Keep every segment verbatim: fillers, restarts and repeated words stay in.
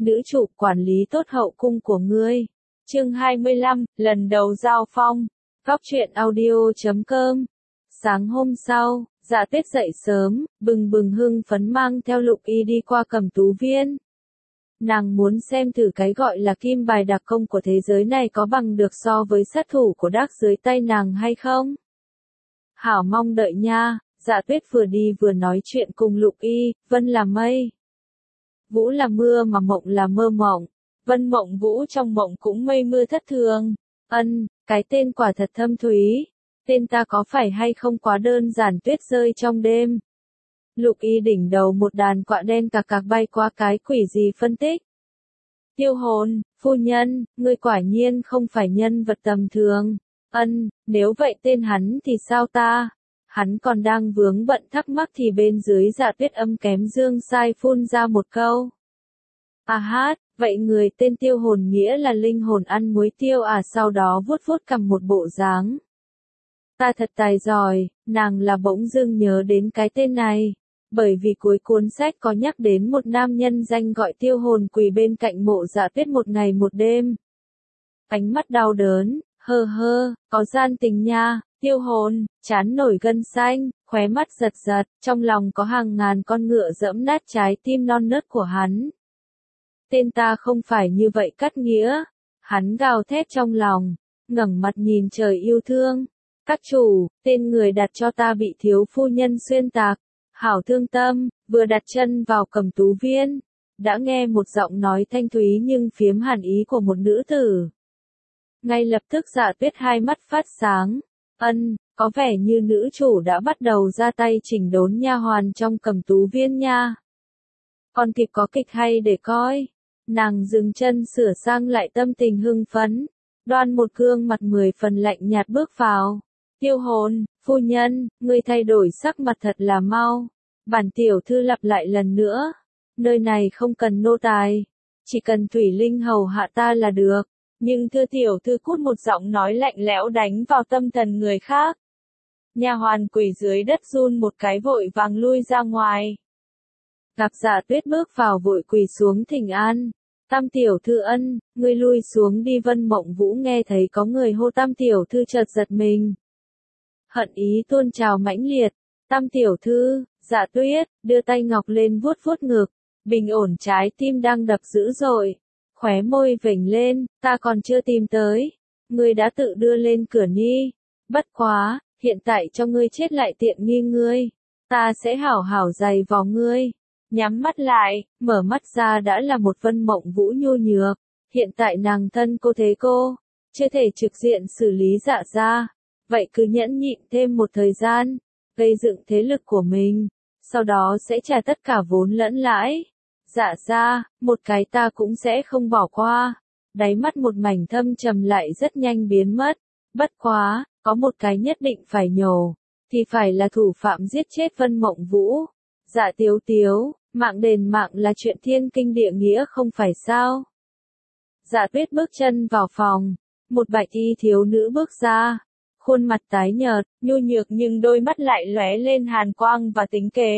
nữ chủ quản lý tốt hậu cung của ngươi. Chương hai mươi lăm, lần đầu giao phong. Góc truyện audio chấm com. Sáng hôm sau, Dạ Tuyết dậy sớm, bừng bừng hưng phấn mang theo Lục Y đi qua Cẩm Tú Viên. Nàng muốn xem thử cái gọi là kim bài đặc công của thế giới này có bằng được so với sát thủ của Đắc dưới tay nàng hay không. Hảo mong đợi nha. Dạ Tuyết vừa đi vừa nói chuyện cùng Lục Y. Vân là mây, Vũ là mưa mà mộng là mơ mộng. Vân mộng Vũ trong mộng cũng mây mưa thất thường. Ân, cái tên quả thật thâm thúy. Tên ta có phải hay không quá đơn giản? Tuyết rơi trong đêm. Lục Y đỉnh đầu một đàn quạ đen cạc cạc bay qua, cái quỷ gì phân tích. Tiêu hồn, phu nhân, ngươi quả nhiên không phải nhân vật tầm thường. Ân, nếu vậy tên hắn thì sao ta? Hắn còn đang vướng bận thắc mắc thì bên dưới Dạ Tuyết âm kém dương sai phun ra một câu. À hát, vậy người tên tiêu hồn nghĩa là linh hồn ăn muối tiêu à? Sau đó vuốt vuốt cầm một bộ dáng. Ta thật tài giỏi, nàng là bỗng dưng nhớ đến cái tên này. Bởi vì cuối cuốn sách có nhắc đến một nam nhân danh gọi tiêu hồn quỳ bên cạnh mộ Dạ Tuyết một ngày một đêm. Ánh mắt đau đớn, hơ hơ, có gian tình nha. Tiêu hồn, chán nổi gân xanh, khóe mắt giật giật, trong lòng có hàng ngàn con ngựa giẫm nát trái tim non nớt của hắn. Tên ta không phải như vậy cắt nghĩa. Hắn gào thét trong lòng, ngẩng mặt nhìn trời yêu thương. Các chủ, tên người đặt cho ta bị thiếu phu nhân xuyên tạc. Hảo thương tâm, vừa đặt chân vào Cẩm Tú Viên, đã nghe một giọng nói thanh thúy nhưng phiếm hàn ý của một nữ tử. Ngay lập tức Dạ Tuyết hai mắt phát sáng. Ân, có vẻ như nữ chủ đã bắt đầu ra tay chỉnh đốn nha hoàn trong Cẩm Tú Viên nha. Còn kịp có kịch hay để coi. Nàng dừng chân sửa sang lại tâm tình hưng phấn, đoan một gương mặt mười phần lạnh nhạt bước vào. Tiêu hồn, phu nhân, ngươi thay đổi sắc mặt thật là mau. Bản tiểu thư lặp lại lần nữa. Nơi này không cần nô tài, chỉ cần Thủy Linh hầu hạ ta là được. Nhưng thưa tiểu thư, cút, một giọng nói lạnh lẽo đánh vào tâm thần người khác. Nha hoàn quỳ dưới đất run một cái vội vàng lui ra ngoài. Gặp Dạ Tuyết bước vào vội quỳ xuống thỉnh an. Tam tiểu thư ân, ngươi lui xuống đi. Vân mộng Vũ nghe thấy có người hô tam tiểu thư chợt giật mình. Hận ý tuôn trào mãnh liệt. Tam tiểu thư, Dạ Tuyết, đưa tay ngọc lên vuốt vuốt ngực. Bình ổn trái tim đang đập dữ dội. Khóe môi vểnh lên, ta còn chưa tìm tới. Ngươi đã tự đưa lên cửa ni. Bất quá, hiện tại cho ngươi chết lại tiện nghi ngươi. Ta sẽ hảo hảo giày vò ngươi. Nhắm mắt lại, mở mắt ra đã là một Vân mộng Vũ nhu nhược. Hiện tại nàng thân cô thế cô, chưa thể trực diện xử lý Dạ gia. Vậy cứ nhẫn nhịn thêm một thời gian, gây dựng thế lực của mình. Sau đó sẽ trả tất cả vốn lẫn lãi. Dạ gia, một cái ta cũng sẽ không bỏ qua. Đáy mắt một mảnh thâm trầm lại rất nhanh biến mất. Bất quá, có một cái nhất định phải nhổ, thì phải là thủ phạm giết chết Vân mộng Vũ. Dạ Tiếu Tiếu, mạng đền mạng là chuyện thiên kinh địa nghĩa không phải sao? Dạ Tuyết bước chân vào phòng, một bạch y thiếu nữ bước ra, khuôn mặt tái nhợt, nhu nhược nhưng đôi mắt lại lóe lên hàn quang và tính kế.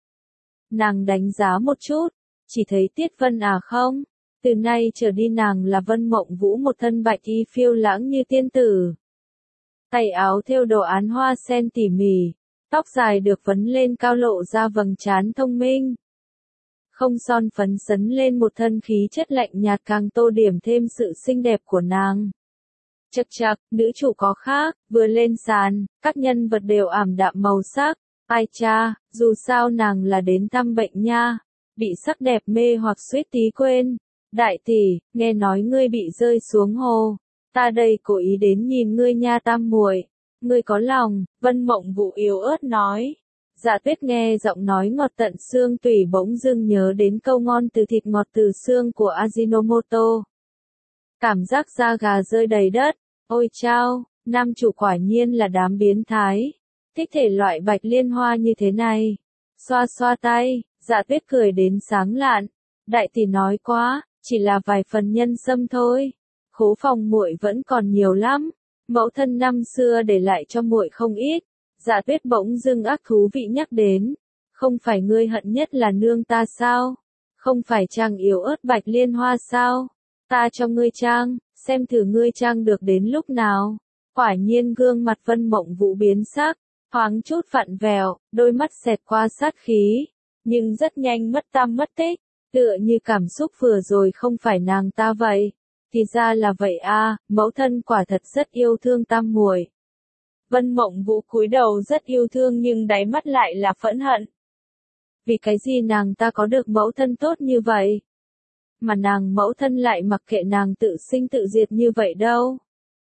Nàng đánh giá một chút, chỉ thấy Tiết Vân à không? Từ nay trở đi nàng là Vân mộng Vũ, một thân bạch y phiêu lãng như tiên tử. Tay áo thêu đồ án hoa sen tỉ mỉ, tóc dài được vấn lên cao lộ ra vầng trán thông minh. Không son phấn sấn lên một thân khí chất lạnh nhạt càng tô điểm thêm sự xinh đẹp của nàng. Chậc chậc, nữ chủ có khác, vừa lên sàn, các nhân vật đều ảm đạm màu sắc. Ai cha, dù sao nàng là đến thăm bệnh nha. Bị sắc đẹp mê hoặc suýt tí quên. Đại tỷ, nghe nói ngươi bị rơi xuống hồ. Ta đây cố ý đến nhìn ngươi nha tam muội. Ngươi có lòng, Vân mộng Vũ yếu ớt nói. Dạ Tuyết nghe giọng nói ngọt tận xương tủy bỗng dưng nhớ đến câu ngon từ thịt ngọt từ xương của Ajinomoto. Cảm giác da gà rơi đầy đất. Ôi chao, nam chủ quả nhiên là đám biến thái. Thích thể loại bạch liên hoa như thế này. Xoa xoa tay, Dạ Tuyết cười đến sáng lạn. Đại tỷ nói quá, chỉ là vài phần nhân sâm thôi. Khố phòng muội vẫn còn nhiều lắm. Mẫu thân năm xưa để lại cho muội không ít. Dạ Tuyết bỗng dưng ác thú vị nhắc đến. Không phải ngươi hận nhất là nương ta sao? Không phải trang yếu ớt Bạch Liên Hoa sao? Ta cho ngươi trang, xem thử ngươi trang được đến lúc nào. Quả nhiên gương mặt Vân Mộng Vũ biến sắc, thoáng chút vặn vẹo, đôi mắt xẹt qua sát khí, nhưng rất nhanh mất tăm mất tích, tựa như cảm xúc vừa rồi không phải nàng ta vậy. Thì ra là vậy a, mẫu thân quả thật rất yêu thương tam muội. Vân Mộng Vũ cúi đầu rất yêu thương nhưng đáy mắt lại là phẫn hận. Vì cái gì nàng ta có được mẫu thân tốt như vậy? Mà nàng mẫu thân lại mặc kệ nàng tự sinh tự diệt như vậy đâu.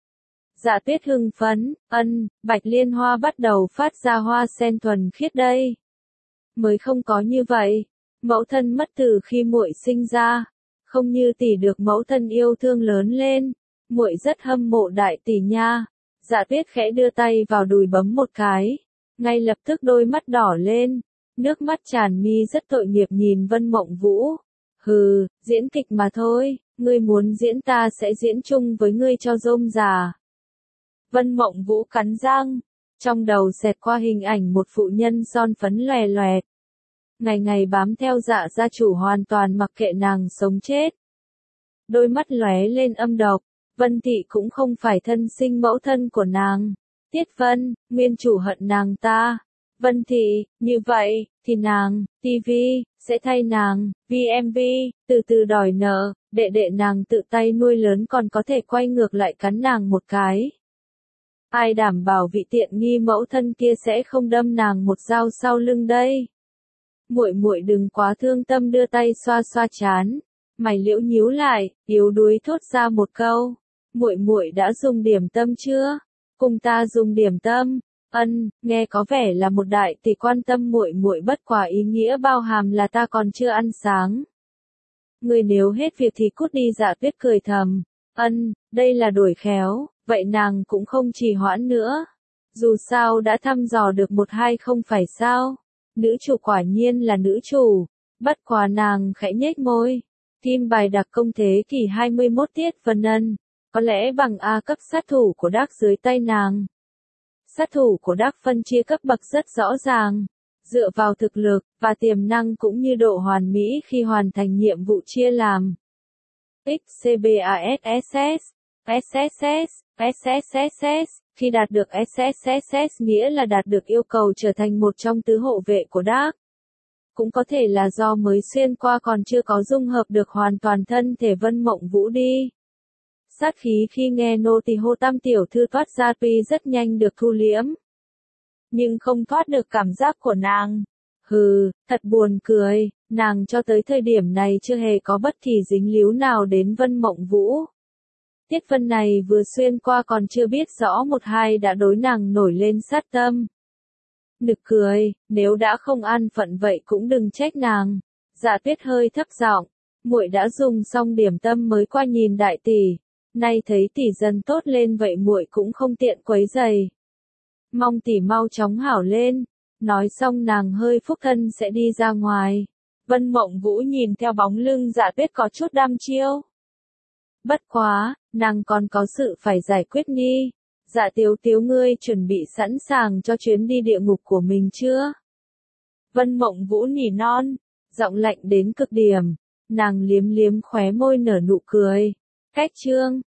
Dạ Tuyết hưng phấn, ân, Bạch Liên Hoa bắt đầu phát ra hoa sen thuần khiết đây. Mới không có như vậy, mẫu thân mất từ khi muội sinh ra, không như tỷ được mẫu thân yêu thương lớn lên, muội rất hâm mộ đại tỷ nha. Dạ Tuyết khẽ đưa tay vào đùi bấm một cái, ngay lập tức đôi mắt đỏ lên, nước mắt tràn mi rất tội nghiệp nhìn Vân Mộng Vũ. Hừ, diễn kịch mà thôi, ngươi muốn diễn ta sẽ diễn chung với ngươi cho rôm rà. Vân Mộng Vũ cắn răng, trong đầu xẹt qua hình ảnh một phụ nhân son phấn lòe loẹt. Ngày ngày bám theo Dạ gia chủ hoàn toàn mặc kệ nàng sống chết. Đôi mắt lóe lên âm độc, Vân Thị cũng không phải thân sinh mẫu thân của nàng. Tiết Vân, nguyên chủ hận nàng ta. Vân Thị, như vậy, thì nàng, ti vi, sẽ thay nàng, vê em vê, từ từ đòi nợ, đệ đệ nàng tự tay nuôi lớn còn có thể quay ngược lại cắn nàng một cái. Ai đảm bảo vị tiện nghi mẫu thân kia sẽ không đâm nàng một dao sau lưng đây? Muội muội đừng quá thương tâm, đưa tay xoa xoa trán, mày liễu nhíu lại, yếu đuối thốt ra một câu. Muội muội đã dùng điểm tâm chưa? Cùng ta dùng điểm tâm. Ân, nghe có vẻ là một đại tỷ quan tâm muội muội, bất quả ý nghĩa bao hàm là ta còn chưa ăn sáng. Người nếu hết việc thì cút đi. Dạ Tuyết cười thầm. Ân, đây là đổi khéo, vậy nàng cũng không trì hoãn nữa. Dù sao đã thăm dò được một hai không phải sao. Nữ chủ quả nhiên là nữ chủ. Bất quá nàng khẽ nhếch môi. Kim bài đặc công thế kỷ hai mươi mốt Tiết Vân Ân. Có lẽ bằng A cấp sát thủ của Đắc dưới tay nàng. Sát thủ của Đắc phân chia cấp bậc rất rõ ràng. Dựa vào thực lực, và tiềm năng cũng như độ hoàn mỹ khi hoàn thành nhiệm vụ chia làm. ích xê bê a ét ét ét, ét ét ét, ét ét ét ét, khi đạt được ét ét ét ét nghĩa là đạt được yêu cầu trở thành một trong tứ hộ vệ của Đắc. Cũng có thể là do mới xuyên qua còn chưa có dung hợp được hoàn toàn thân thể Vân Mộng Vũ đi. Sát khí khi nghe nô tỳ hô Tam tiểu thư toát ra tuy rất nhanh được thu liễm, nhưng không thoát được cảm giác của nàng. Hừ, thật buồn cười, nàng cho tới thời điểm này chưa hề có bất kỳ dính líu nào đến Vân Mộng Vũ. Tiết Vân này vừa xuyên qua còn chưa biết rõ một hai đã đối nàng nổi lên sát tâm. Nực cười, nếu đã không an phận vậy cũng đừng trách nàng. Dạ Tuyết hơi thấp giọng, muội đã dùng xong điểm tâm mới qua nhìn đại tỷ, nay thấy tỷ dần tốt lên vậy muội cũng không tiện quấy rầy. Mong tỷ mau chóng hảo lên. Nói xong nàng hơi phúc thân sẽ đi ra ngoài. Vân Mộng Vũ nhìn theo bóng lưng Dạ Tuyết có chút đăm chiêu. Bất quá, nàng còn có sự phải giải quyết nghi. Dạ Tiếu Tiếu, ngươi chuẩn bị sẵn sàng cho chuyến đi địa ngục của mình chưa? Vân Mộng Vũ nỉ non, giọng lạnh đến cực điểm. Nàng liếm liếm khóe môi nở nụ cười. Cách chương